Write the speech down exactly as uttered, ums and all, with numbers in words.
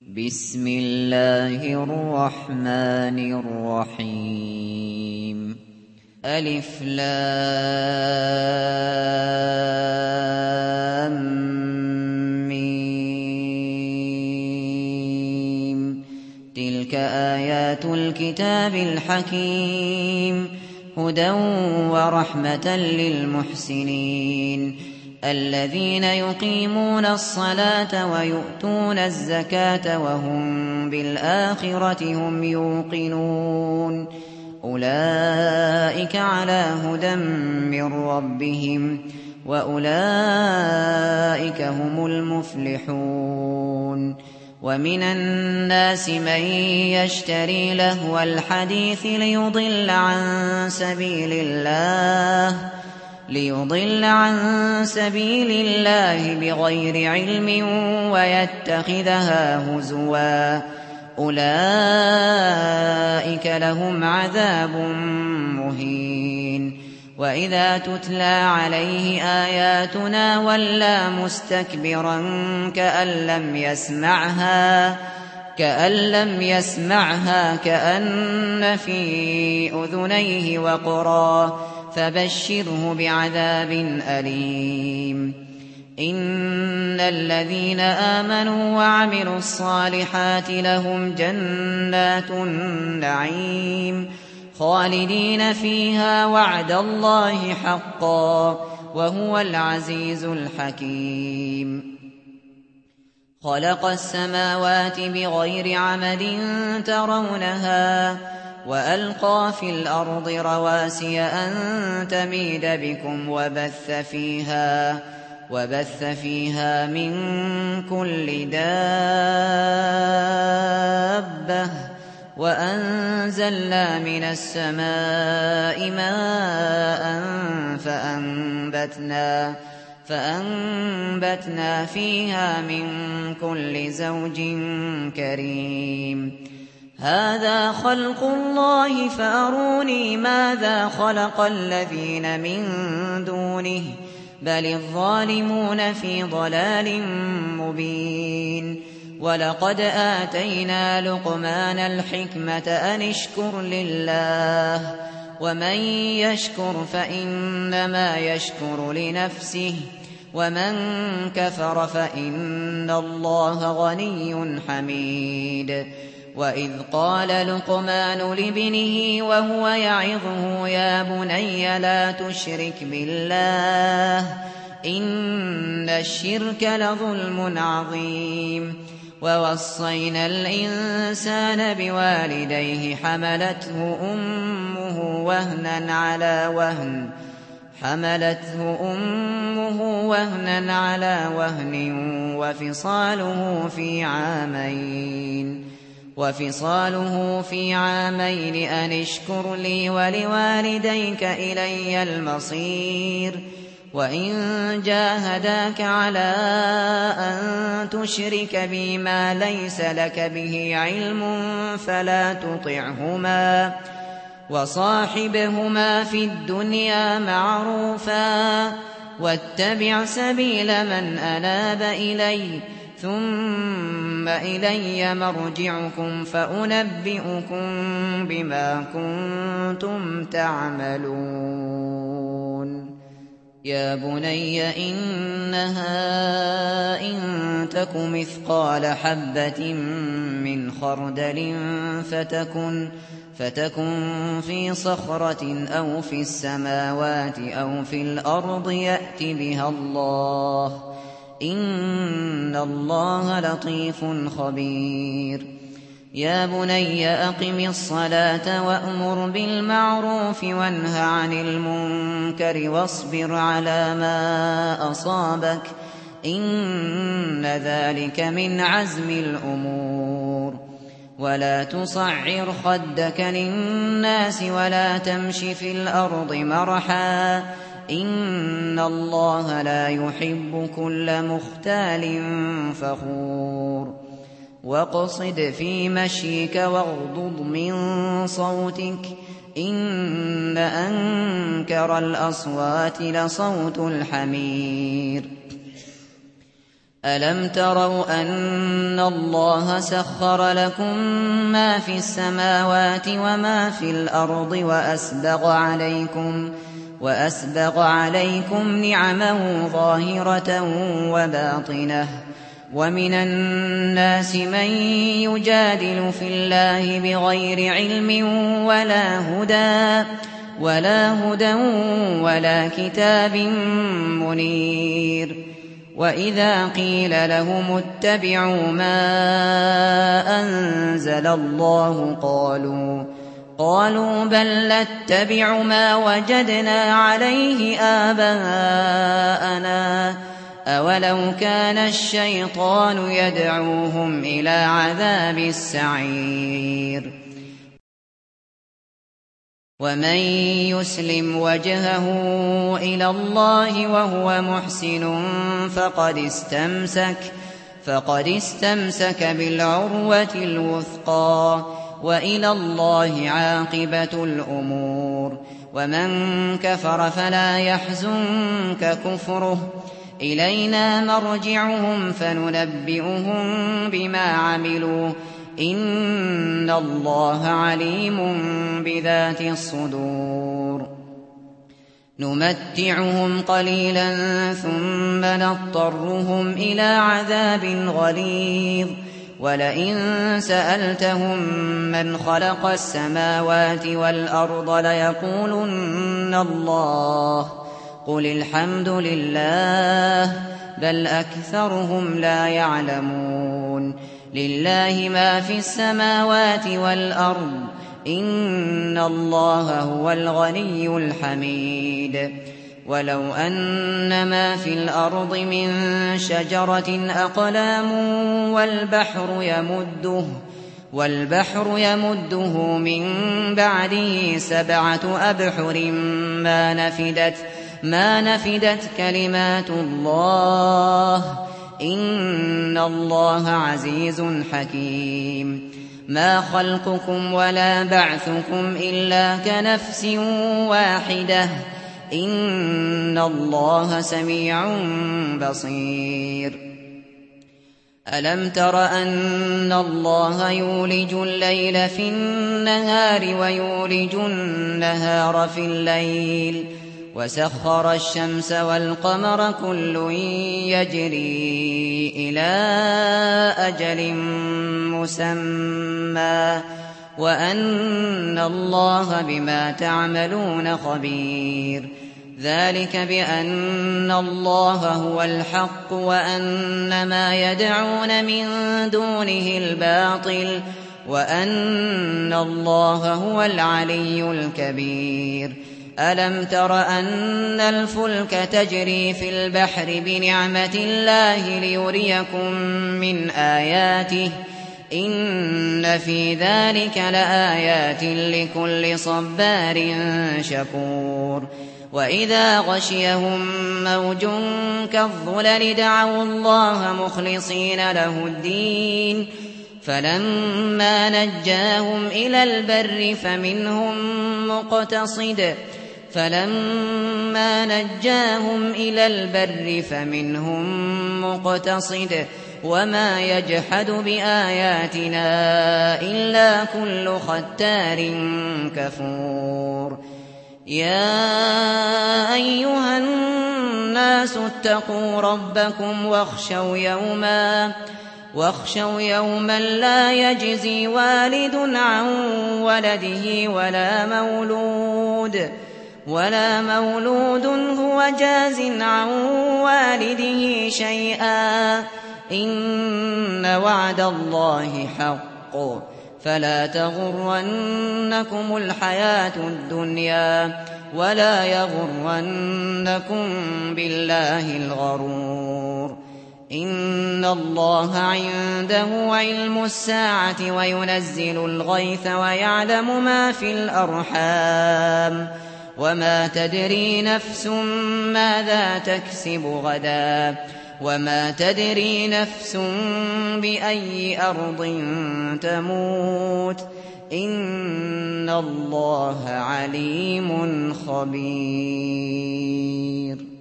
بسم الله الرحمن الرحيم ألف لام ميم تلك آيات الكتاب الحكيم هدى ورحمة للمحسنين الذين يقيمون الصلاة ويؤتون الزكاة وهم بالآخرة هم يوقنون أولئك على هدى من ربهم وأولئك هم المفلحون ومن الناس من يشتري لهو الحديث ليضل عن سبيل الله ليضل عن سبيل الله بغير علم ويتخذها هزوا أولئك لهم عذاب مهين وإذا تتلى عليه آياتنا ولى مستكبرا كأن لم يسمعها كأن لم يسمعها كأن في أذنيه وقرا فبشره بعذاب أليم إن الذين آمنوا وعملوا الصالحات لهم جنات النعيم خالدين فيها وعد الله حقا وهو العزيز الحكيم خلق السماوات بغير عمد ترونها وألقى في الأرض رواسي أن تميد بكم وبث فيها وبث فيها من كل دابة وأنزلنا من السماء ماء فأنبتنا فأنبتنا فيها من كل زوج كريم هذا خلق الله فأروني ماذا خلق الذين من دونه بل الظالمون في ضلال مبين ولقد آتينا لقمان الحكمة أن اشكر لله ومن يشكر فإنما يشكر لنفسه ومن كفر فإن الله غني حميد وإذ قال لقمان لابنه وهو يعظه يا بني لا تشرك بالله إن الشرك لظلم عظيم ووصينا الإنسان بوالديه حملته أمه وهنا على وهن حملته أمه وهنا على وهن وفصاله في عامين وفصاله في عامين أن اشكر لي ولوالديك إلي المصير وإن جاهداك على أن تشرك بي ما ليس لك به علم فلا تطعهما وصاحبهما في الدنيا معروفا واتبع سبيل من أناب إلي ثم إلي مرجعكم فأنبئكم بما كنتم تعملون يا بني إنها إن تك مثقال حبة من خردل فتكن فتكن في صخرة أو في السماوات أو في الأرض يأت بها الله إن الله لطيف خبير يا بني أقم الصلاة وأمر بالمعروف وانه عن المنكر واصبر على ما أصابك إن ذلك من عزم الأمور ولا تصعر خدك للناس ولا تمش في الأرض مرحا إن الله لا يحب كل مختال فخور واقصد في مشيك واغضض من صوتك إن أنكر الأصوات لصوت الحمير ألم تروا أن الله سخر لكم ما في السماوات وما في الأرض وأسبغ عليكم وأسبغ عليكم نعمه ظاهرة وباطنة ومن الناس من يجادل في الله بغير علم ولا هدى ولا هدى ولا كتاب منير وإذا قيل لهم اتبعوا ما أنزل الله قالوا قالوا بل نتبع ما وجدنا عليه آباءنا أولو كان الشيطان يدعوهم إلى عذاب السعير ومن يسلم وجهه إلى الله وهو محسن فقد استمسك فقد استمسك بالعروة الوثقى وإلى الله عاقبة الأمور ومن كفر فلا يحزنك كفره إلينا مرجعهم فننبئهم بما عملوا إن الله عليم بذات الصدور نمتعهم قليلا ثم نضطرهم إلى عذاب غليظ ولئن سألتهم من خلق السماوات والأرض ليقولن الله قل الحمد لله بل أكثرهم لا يعلمون لله ما في السماوات والأرض إن الله هو الغني الحميد ولو أن ما في الأرض من شجرة أقلام والبحر يمده والبحر يمده من بعده سبعة أبحر ما نفدت ما نفدت كلمات الله إن الله عزيز حكيم ما خلقكم ولا بعثكم إلا كنفس واحدة إن الله سميع بصير ألم تر أن الله يولج الليل في النهار ويولج النهار في الليل وسخر الشمس والقمر كل يجري إلى أجل مسمى وأن الله بما تعملون خبير ذلك بأن الله هو الحق وأن ما يدعون من دونه الباطل وأن الله هو العلي الكبير ألم تر أن الفلك تجري في البحر بنعمة الله ليريكم من آياته إن في ذلك لآيات لكل صبار شكور وإذا غشيهم موج كالظلل دعوا الله مخلصين له الدين فلما نجاهم إلى البر فمنهم مقتصد فلما نجاهم إلى البر فمنهم مقتصد وما يجحد بآياتنا إلا كل ختار كفور يا أيها الناس اتقوا ربكم واخشوا يوما واخشوا يوما لا يجزي والد عن ولده ولا مولود ولا مولود هو جاز عن والده شيئا إن وعد الله حق فلا تغرنكم الحياة الدنيا ولا يغرنكم بالله الغرور إن الله عنده علم الساعة وينزل الغيث ويعلم ما في الأرحام وما تدري نفس ماذا تكسب غدا وما تدري نفس بأي أرض تموت إن الله عليم خبير